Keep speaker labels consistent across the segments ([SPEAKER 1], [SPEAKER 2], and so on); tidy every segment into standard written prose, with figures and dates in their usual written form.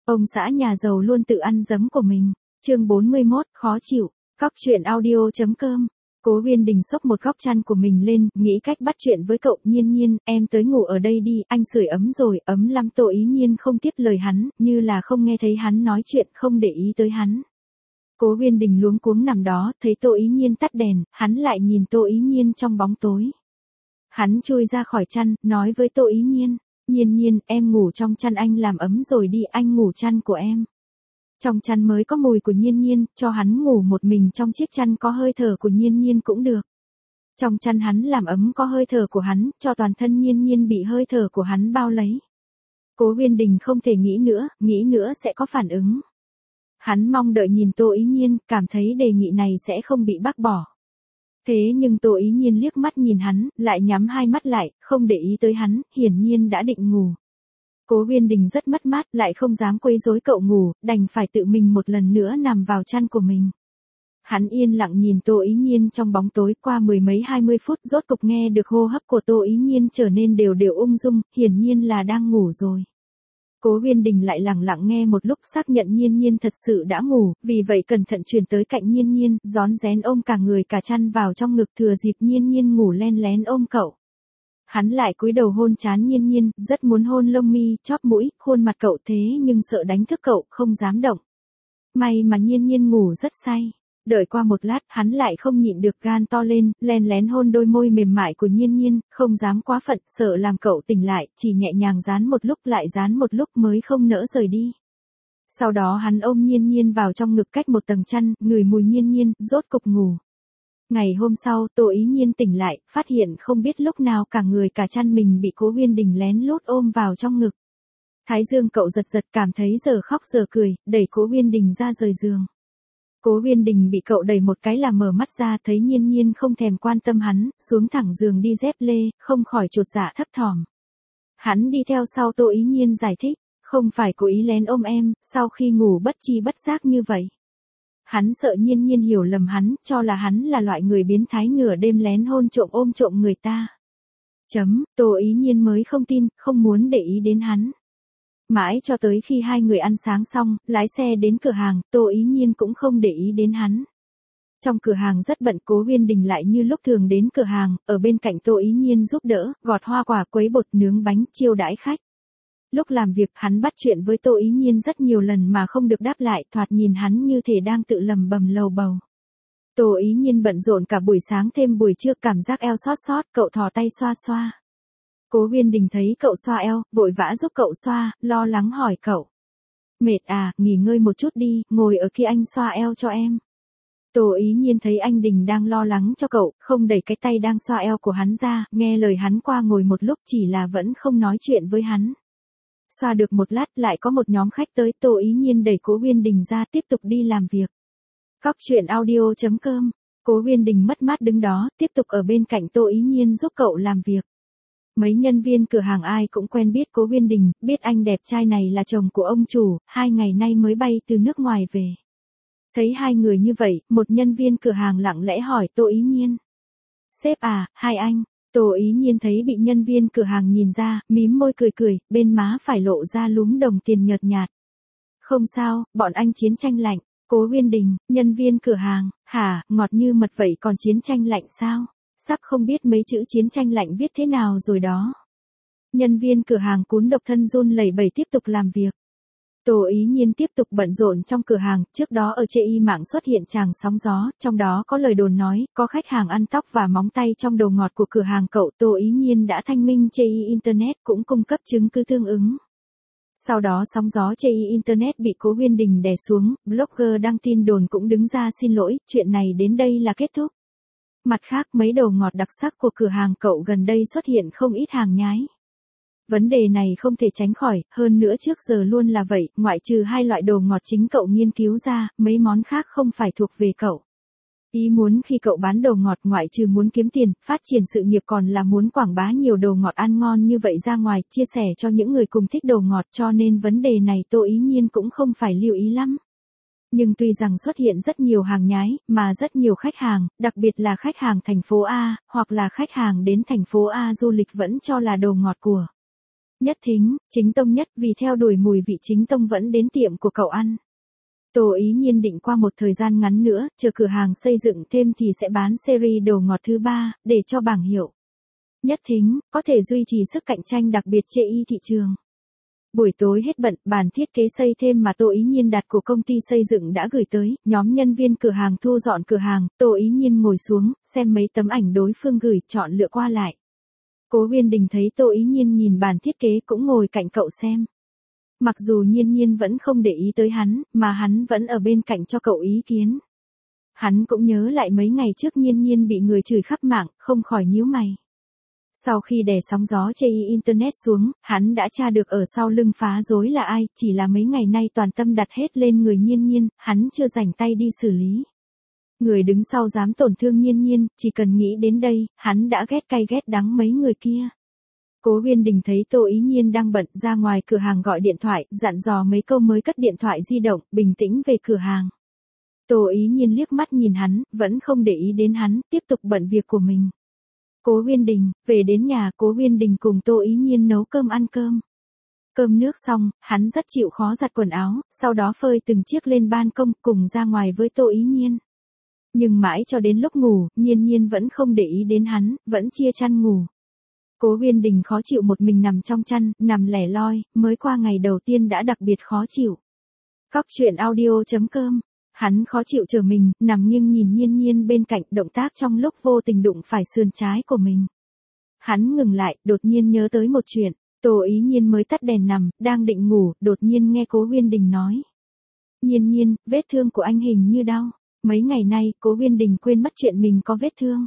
[SPEAKER 1] Ông xã nhà giàu luôn tự ăn giấm của mình. Chương 41, khó chịu. Cóc truyện audio.com. Cố Viên Đình xốc một góc chăn của mình lên, nghĩ cách bắt chuyện với cậu. Nhiên Nhiên, em tới ngủ ở đây đi, anh sưởi ấm rồi, ấm lắm. Tô Ý Nhiên không tiếp lời hắn, như là không nghe thấy hắn nói chuyện, không để ý tới hắn. Cố Viên Đình luống cuống nằm đó, thấy Tô Ý Nhiên tắt đèn, hắn lại nhìn Tô Ý Nhiên trong bóng tối. Hắn chui ra khỏi chăn, nói với Tô Ý Nhiên, Nhiên Nhiên, em ngủ trong chăn anh làm ấm rồi đi, anh ngủ chăn của em. Trong chăn mới có mùi của Nhiên Nhiên, cho hắn ngủ một mình trong chiếc chăn có hơi thở của Nhiên Nhiên cũng được. Trong chăn hắn làm ấm có hơi thở của hắn, cho toàn thân Nhiên Nhiên bị hơi thở của hắn bao lấy. Cố Viên Đình không thể nghĩ nữa sẽ có phản ứng. Hắn mong đợi nhìn Tô Ý Nhiên, cảm thấy đề nghị này sẽ không bị bác bỏ. Thế nhưng Tô Ý Nhiên liếc mắt nhìn hắn, lại nhắm hai mắt lại, không để ý tới hắn, hiển nhiên đã định ngủ. Cố Viên Đình rất mất mát, lại không dám quấy rối cậu ngủ, đành phải tự mình một lần nữa nằm vào chăn của mình. Hắn yên lặng nhìn Tô Ý Nhiên trong bóng tối, qua mười mấy 20 phút rốt cục nghe được hô hấp của Tô Ý Nhiên trở nên đều đều ung dung, hiển nhiên là đang ngủ rồi. Cố Viên Đình lại lặng lặng nghe một lúc, xác nhận Nhiên Nhiên thật sự đã ngủ, vì vậy cẩn thận chuyển tới cạnh Nhiên Nhiên, rón rén ôm cả người cả chăn vào trong ngực, thừa dịp Nhiên Nhiên ngủ len lén ôm cậu. Hắn lại cúi đầu hôn trán Nhiên Nhiên, rất muốn hôn lông mi, chóp mũi, khuôn mặt cậu, thế nhưng sợ đánh thức cậu, không dám động. May mà Nhiên Nhiên ngủ rất say. Đợi qua một lát, hắn lại không nhịn được, gan to lên, len lén hôn đôi môi mềm mại của Nhiên Nhiên, không dám quá phận, sợ làm cậu tỉnh lại, chỉ nhẹ nhàng dán một lúc lại dán một lúc mới không nỡ rời đi. Sau đó hắn ôm Nhiên Nhiên vào trong ngực cách một tầng chăn, ngửi mùi Nhiên Nhiên, rốt cục ngủ. Ngày hôm sau, Tô Ý Nhiên tỉnh lại, phát hiện không biết lúc nào cả người cả chăn mình bị Cố Viên Đình lén lút ôm vào trong ngực. Thái dương cậu giật giật, cảm thấy giờ khóc giờ cười, đẩy Cố Viên Đình ra rời giường. Cố Viên Đình bị cậu đẩy một cái là mở mắt ra, thấy Nhiên Nhiên không thèm quan tâm hắn, xuống thẳng giường đi dép lê, không khỏi chột dạ thấp thỏm. Hắn đi theo sau Tô Ý Nhiên giải thích, không phải cố ý lén ôm em, sau khi ngủ bất chi bất giác như vậy. Hắn sợ Nhiên Nhiên hiểu lầm hắn, cho là hắn là loại người biến thái nửa đêm lén hôn trộm ôm trộm người ta. Tô Ý Nhiên mới không tin, không muốn để ý đến hắn. Mãi cho tới khi hai người ăn sáng xong, lái xe đến cửa hàng, Tô Ý Nhiên cũng không để ý đến hắn. Trong cửa hàng rất bận, Cố Viên Đình lại như lúc thường đến cửa hàng, ở bên cạnh Tô Ý Nhiên giúp đỡ, gọt hoa quả, quấy bột, nướng bánh, chiêu đãi khách. Lúc làm việc, hắn bắt chuyện với Tô Ý Nhiên rất nhiều lần mà không được đáp lại, thoạt nhìn hắn như thể đang tự lầm bầm lầu bầu. Tô Ý Nhiên bận rộn cả buổi sáng thêm buổi trưa, cảm giác eo xót, cậu thò tay xoa xoa. Cố Viên Đình thấy cậu xoa eo, vội vã giúp cậu xoa, lo lắng hỏi cậu. Mệt à, nghỉ ngơi một chút đi, ngồi ở kia anh xoa eo cho em. Tô Ý Nhiên thấy anh Đình đang lo lắng cho cậu, không đẩy cái tay đang xoa eo của hắn ra, nghe lời hắn qua ngồi một lúc, chỉ là vẫn không nói chuyện với hắn. Xoa được một lát, lại có một nhóm khách tới, Tô Ý Nhiên đẩy Cố Viên Đình ra, tiếp tục đi làm việc. Cóc truyện audio.com. Cố Viên Đình mất mát đứng đó, tiếp tục ở bên cạnh Tô Ý Nhiên giúp cậu làm việc. Mấy nhân viên cửa hàng ai cũng quen biết Cố Viên Đình, biết anh đẹp trai này là chồng của ông chủ, 2 ngày nay mới bay từ nước ngoài về. Thấy hai người như vậy, một nhân viên cửa hàng lặng lẽ hỏi Tô Ý Nhiên. Sếp à, hai anh. Tô Ý Nhiên thấy bị nhân viên cửa hàng nhìn ra, mím môi cười, bên má phải lộ ra lúm đồng tiền nhợt nhạt. Không sao, bọn anh chiến tranh lạnh. Cố Viên Đình, nhân viên cửa hàng, hả, ngọt như mật vậy còn chiến tranh lạnh sao? Sắp không biết mấy chữ chiến tranh lạnh viết thế nào rồi đó. Nhân viên cửa hàng cún độc thân run lẩy bẩy tiếp tục làm việc. Tô Ý Nhiên tiếp tục bận rộn trong cửa hàng, trước đó ở chê y mạng xuất hiện tràng sóng gió, trong đó có lời đồn nói, có khách hàng ăn tóc và móng tay trong đồ ngọt của cửa hàng cậu. Tô Ý Nhiên đã thanh minh chê y Internet cũng cung cấp chứng cứ tương ứng. Sau đó sóng gió chê y Internet bị Cố Viên Đình đè xuống, blogger đăng tin đồn cũng đứng ra xin lỗi, chuyện này đến đây là kết thúc. Mặt khác, mấy đồ ngọt đặc sắc của cửa hàng cậu gần đây xuất hiện không ít hàng nhái. Vấn đề này không thể tránh khỏi, hơn nữa trước giờ luôn là vậy, ngoại trừ hai loại đồ ngọt chính cậu nghiên cứu ra, mấy món khác không phải thuộc về cậu. Ý muốn khi cậu bán đồ ngọt, ngoại trừ muốn kiếm tiền, phát triển sự nghiệp còn là muốn quảng bá nhiều đồ ngọt ăn ngon như vậy ra ngoài, chia sẻ cho những người cùng thích đồ ngọt, cho nên vấn đề này Tô Ý Nhiên cũng không phải lưu ý lắm. Nhưng tuy rằng xuất hiện rất nhiều hàng nhái, mà rất nhiều khách hàng, đặc biệt là khách hàng thành phố A, hoặc là khách hàng đến thành phố A du lịch vẫn cho là đồ ngọt của Nhất Thính, chính tông nhất vì theo đuổi mùi vị chính tông vẫn đến tiệm của cậu ăn. Tô Ý Nhiên định qua một thời gian ngắn nữa, chờ cửa hàng xây dựng thêm thì sẽ bán series đồ ngọt thứ 3, để cho bảng hiệu. Nhất Thính, có thể duy trì sức cạnh tranh đặc biệt trên thị trường. Buổi tối hết bận, bản thiết kế xây thêm mà Tô Ý Nhiên đặt của công ty xây dựng đã gửi tới, nhóm nhân viên cửa hàng thu dọn cửa hàng, Tô Ý Nhiên ngồi xuống, xem mấy tấm ảnh đối phương gửi, chọn lựa qua lại. Cố Uyên Đình thấy Tô Ý Nhiên nhìn bản thiết kế cũng ngồi cạnh cậu xem. Mặc dù Nhiên Nhiên vẫn không để ý tới hắn, mà hắn vẫn ở bên cạnh cho cậu ý kiến. Hắn cũng nhớ lại mấy ngày trước Nhiên Nhiên bị người chửi khắp mạng, không khỏi nhíu mày. Sau khi đè sóng gió trên Internet xuống, hắn đã tra được ở sau lưng phá rối là ai, chỉ là mấy ngày nay toàn tâm đặt hết lên người Nhiên Nhiên, hắn chưa rảnh tay đi xử lý. Người đứng sau dám tổn thương Nhiên Nhiên, chỉ cần nghĩ đến đây, hắn đã ghét cay ghét đắng mấy người kia. Cố Uyên Đình thấy Tô Ý Nhiên đang bận, ra ngoài cửa hàng gọi điện thoại, dặn dò mấy câu mới cất điện thoại di động, bình tĩnh về cửa hàng. Tô Ý Nhiên liếc mắt nhìn hắn, vẫn không để ý đến hắn, tiếp tục bận việc của mình. Cố Uyên Đình, về đến nhà, Cố Uyên Đình cùng Tô Ý Nhiên nấu cơm ăn cơm. Cơm nước xong, hắn rất chịu khó giặt quần áo, sau đó phơi từng chiếc lên ban công, cùng ra ngoài với Tô Ý Nhiên. Nhưng mãi cho đến lúc ngủ, Nhiên Nhiên vẫn không để ý đến hắn, vẫn chia chăn ngủ. Cố Uyên Đình khó chịu một mình nằm trong chăn, nằm lẻ loi, mới qua ngày đầu tiên đã đặc biệt khó chịu. Cóc truyện audio.com. Hắn khó chịu trở mình, nằm nghiêng nhìn Nhiên Nhiên bên cạnh, động tác trong lúc vô tình đụng phải sườn trái của mình. Hắn ngừng lại, đột nhiên nhớ tới một chuyện. Tô Ý Nhiên mới tắt đèn nằm, đang định ngủ, đột nhiên nghe Cố Uyên Đình nói. Nhiên Nhiên, vết thương của anh hình như đau. Mấy ngày nay, Cố Uyên Đình quên mất chuyện mình có vết thương.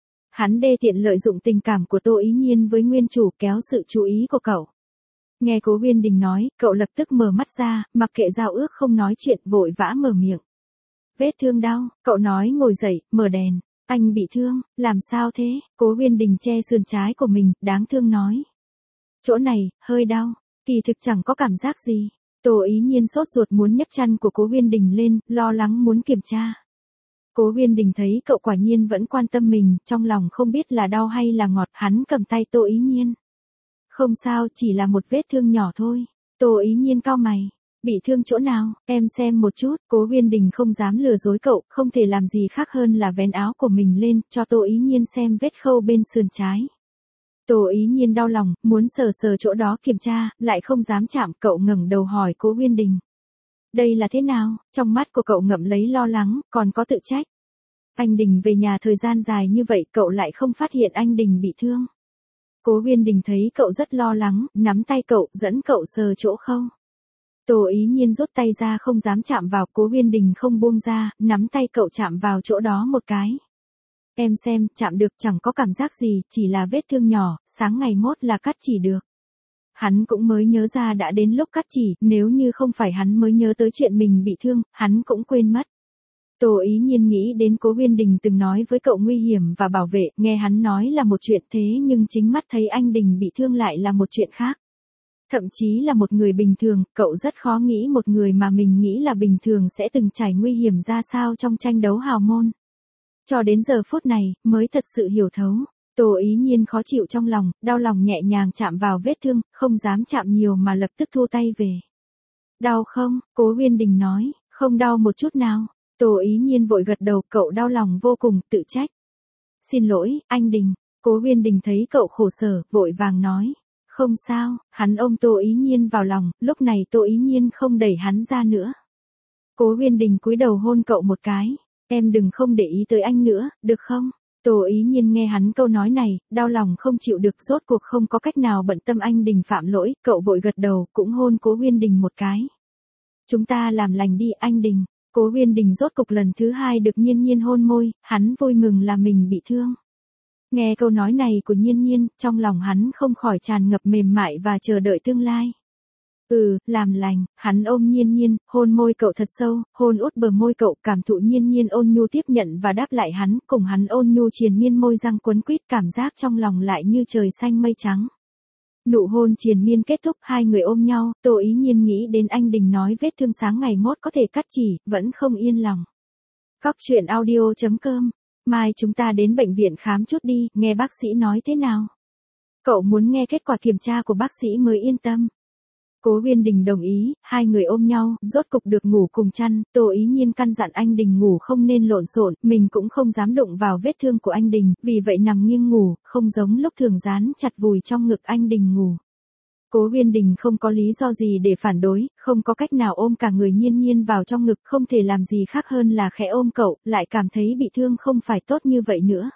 [SPEAKER 1] Hắn đê tiện lợi dụng tình cảm của Tô Ý Nhiên với nguyên chủ, kéo sự chú ý của cậu. Nghe Cố Uyên Đình nói, cậu lập tức mở mắt ra, mặc kệ giao ước không nói chuyện, vội vã mở miệng. Vết thương đau, cậu nói ngồi dậy, mở đèn. Anh bị thương, làm sao thế? Cố Uyên Đình che sườn trái của mình, đáng thương nói. Chỗ này, hơi đau, kỳ thực chẳng có cảm giác gì. Tô Ý Nhiên sốt ruột muốn nhấc chăn của Cố Uyên Đình lên, lo lắng muốn kiểm tra. Cố Uyên Đình thấy cậu quả nhiên vẫn quan tâm mình, trong lòng không biết là đau hay là ngọt, hắn cầm tay Tô Ý Nhiên. Không sao, chỉ là một vết thương nhỏ thôi. Tô Ý Nhiên cau mày. Bị thương chỗ nào, em xem một chút. Cố Uyên Đình không dám lừa dối cậu, không thể làm gì khác hơn là vén áo của mình lên, cho Tô Ý Nhiên xem vết khâu bên sườn trái. Tô Ý Nhiên đau lòng, muốn sờ sờ chỗ đó kiểm tra, lại không dám chạm, cậu ngẩng đầu hỏi Cố Uyên Đình. Đây là thế nào? Trong mắt của cậu ngậm lấy lo lắng, còn có tự trách. Anh Đình về nhà thời gian dài như vậy, cậu lại không phát hiện anh Đình bị thương. Cố Uyên Đình thấy cậu rất lo lắng, nắm tay cậu, dẫn cậu sờ chỗ khâu. Tô Ý Nhiên rút tay ra không dám chạm vào, Cố Uyên Đình không buông ra, nắm tay cậu chạm vào chỗ đó một cái. Em xem, chạm được, chẳng có cảm giác gì, chỉ là vết thương nhỏ, sáng ngày mốt là cắt chỉ được. Hắn cũng mới nhớ ra đã đến lúc cắt chỉ, nếu như không phải hắn mới nhớ tới chuyện mình bị thương, hắn cũng quên mất. Tô Ý Nhiên nghĩ đến Cố Uyên Đình từng nói với cậu nguy hiểm và bảo vệ, nghe hắn nói là một chuyện thế nhưng chính mắt thấy anh Đình bị thương lại là một chuyện khác. Thậm chí là một người bình thường, cậu rất khó nghĩ một người mà mình nghĩ là bình thường sẽ từng trải nguy hiểm ra sao trong tranh đấu hào môn. Cho đến giờ phút này, mới thật sự hiểu thấu. Tô Ý Nhiên khó chịu trong lòng, đau lòng nhẹ nhàng chạm vào vết thương, không dám chạm nhiều mà lập tức thu tay về. Đau không? Cố Uyên Đình nói, không đau một chút nào. Tô Ý Nhiên vội gật đầu, cậu đau lòng vô cùng, tự trách. Xin lỗi, anh Đình. Cố Uyên Đình thấy cậu khổ sở, vội vàng nói. Không sao, hắn ôm Tô Ý Nhiên vào lòng, lúc này Tô Ý Nhiên không đẩy hắn ra nữa. Cố Uyên Đình cúi đầu hôn cậu một cái. Em đừng không để ý tới anh nữa, được không? Tô Ý Nhiên nghe hắn câu nói này, đau lòng không chịu được, rốt cuộc không có cách nào bận tâm anh Đình phạm lỗi, cậu vội gật đầu, cũng hôn Cố Uyên Đình một cái. Chúng ta làm lành đi, anh Đình. Cố Uyên Đình rốt cục lần thứ 2 được Nhiên Nhiên hôn môi, hắn vui mừng là mình bị thương. Nghe câu nói này của Nhiên Nhiên, trong lòng hắn không khỏi tràn ngập mềm mại và chờ đợi tương lai. Làm lành, hắn ôm Nhiên Nhiên, hôn môi cậu thật sâu, hôn út bờ môi cậu, cảm thụ Nhiên Nhiên ôn nhu tiếp nhận và đáp lại hắn, cùng hắn ôn nhu triền miên môi răng quấn quýt, cảm giác trong lòng lại như trời xanh mây trắng. Nụ hôn triền miên kết thúc, hai người ôm nhau, Tô Ý Nhiên nghĩ đến anh Đình nói vết thương sáng ngày mốt có thể cắt chỉ, vẫn không yên lòng. Cóc truyện audio.com. Mai chúng ta đến bệnh viện khám chút đi, nghe bác sĩ nói thế nào. Cậu muốn nghe kết quả kiểm tra của bác sĩ mới yên tâm. Cố Uyên Đình đồng ý, hai người ôm nhau, rốt cục được ngủ cùng chăn, Tô Ý Nhiên căn dặn anh Đình ngủ không nên lộn xộn, mình cũng không dám đụng vào vết thương của anh Đình, vì vậy nằm nghiêng ngủ, không giống lúc thường dán chặt vùi trong ngực anh Đình ngủ. Cố Uyên Đình không có lý do gì để phản đối, không có cách nào ôm cả người Nhiên Nhiên vào trong ngực, không thể làm gì khác hơn là khẽ ôm cậu, lại cảm thấy bị thương không phải tốt như vậy nữa.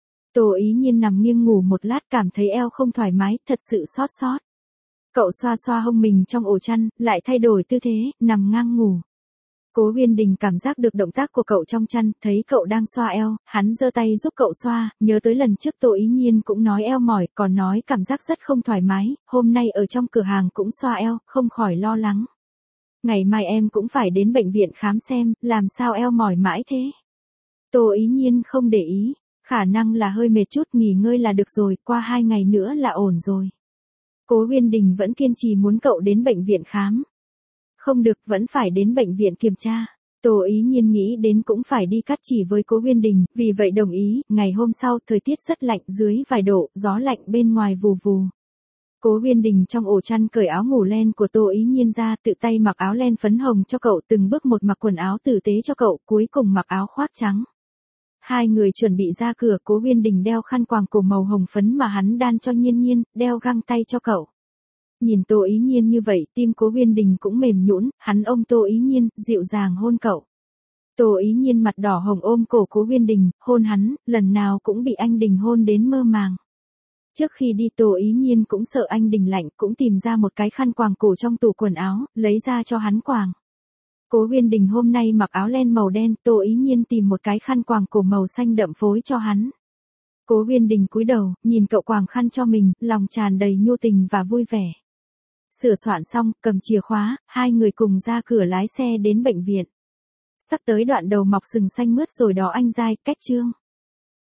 [SPEAKER 1] Tô Ý Nhiên nằm nghiêng ngủ một lát cảm thấy eo không thoải mái, thật sự xót xót. Cậu xoa xoa hông mình trong ổ chăn, lại thay đổi tư thế, nằm ngang ngủ. Cố Uyên Đình cảm giác được động tác của cậu trong chăn, thấy cậu đang xoa eo, hắn giơ tay giúp cậu xoa, nhớ tới lần trước Tô Ý Nhiên cũng nói eo mỏi, còn nói cảm giác rất không thoải mái, hôm nay ở trong cửa hàng cũng xoa eo, không khỏi lo lắng. Ngày mai em cũng phải đến bệnh viện khám xem, làm sao eo mỏi mãi thế. Tô Ý Nhiên không để ý, khả năng là hơi mệt chút, nghỉ ngơi là được rồi, qua 2 ngày nữa là ổn rồi. Cố Uyên Đình vẫn kiên trì muốn cậu đến bệnh viện khám. Không được, vẫn phải đến bệnh viện kiểm tra. Tô Ý Nhiên nghĩ đến cũng phải đi cắt chỉ với Cố Uyên Đình, vì vậy đồng ý. Ngày hôm sau thời tiết rất lạnh, dưới vài độ, gió lạnh bên ngoài vù vù. Cố Uyên Đình trong ổ chăn cởi áo ngủ len của Tô Ý Nhiên ra, tự tay mặc áo len phấn hồng cho cậu, từng bước một mặc quần áo tử tế cho cậu, cuối cùng mặc áo khoác trắng. Hai người chuẩn bị ra cửa, Cố Uyên Đình đeo khăn quàng cổ màu hồng phấn mà hắn đan cho Nhiên Nhiên, đeo găng tay cho cậu. Nhìn Tô Ý Nhiên như vậy, tim Cố Uyên Đình cũng mềm nhũn, hắn ôm Tô Ý Nhiên, dịu dàng hôn cậu. Tô Ý Nhiên mặt đỏ hồng ôm cổ Cố Uyên Đình, hôn hắn, lần nào cũng bị anh Đình hôn đến mơ màng. Trước khi đi Tô Ý Nhiên cũng sợ anh Đình lạnh, cũng tìm ra một cái khăn quàng cổ trong tủ quần áo, lấy ra cho hắn quàng. Cố Uyên Đình hôm nay mặc áo len màu đen, Tô Ý Nhiên tìm một cái khăn quàng cổ màu xanh đậm phối cho hắn. Cố Uyên Đình cúi đầu, nhìn cậu quàng khăn cho mình, lòng tràn đầy nhu tình và vui vẻ. Sửa soạn xong, cầm chìa khóa, hai người cùng ra cửa lái xe đến bệnh viện. Sắp tới đoạn đầu mọc sừng xanh mướt rồi đó anh dai, cách chương.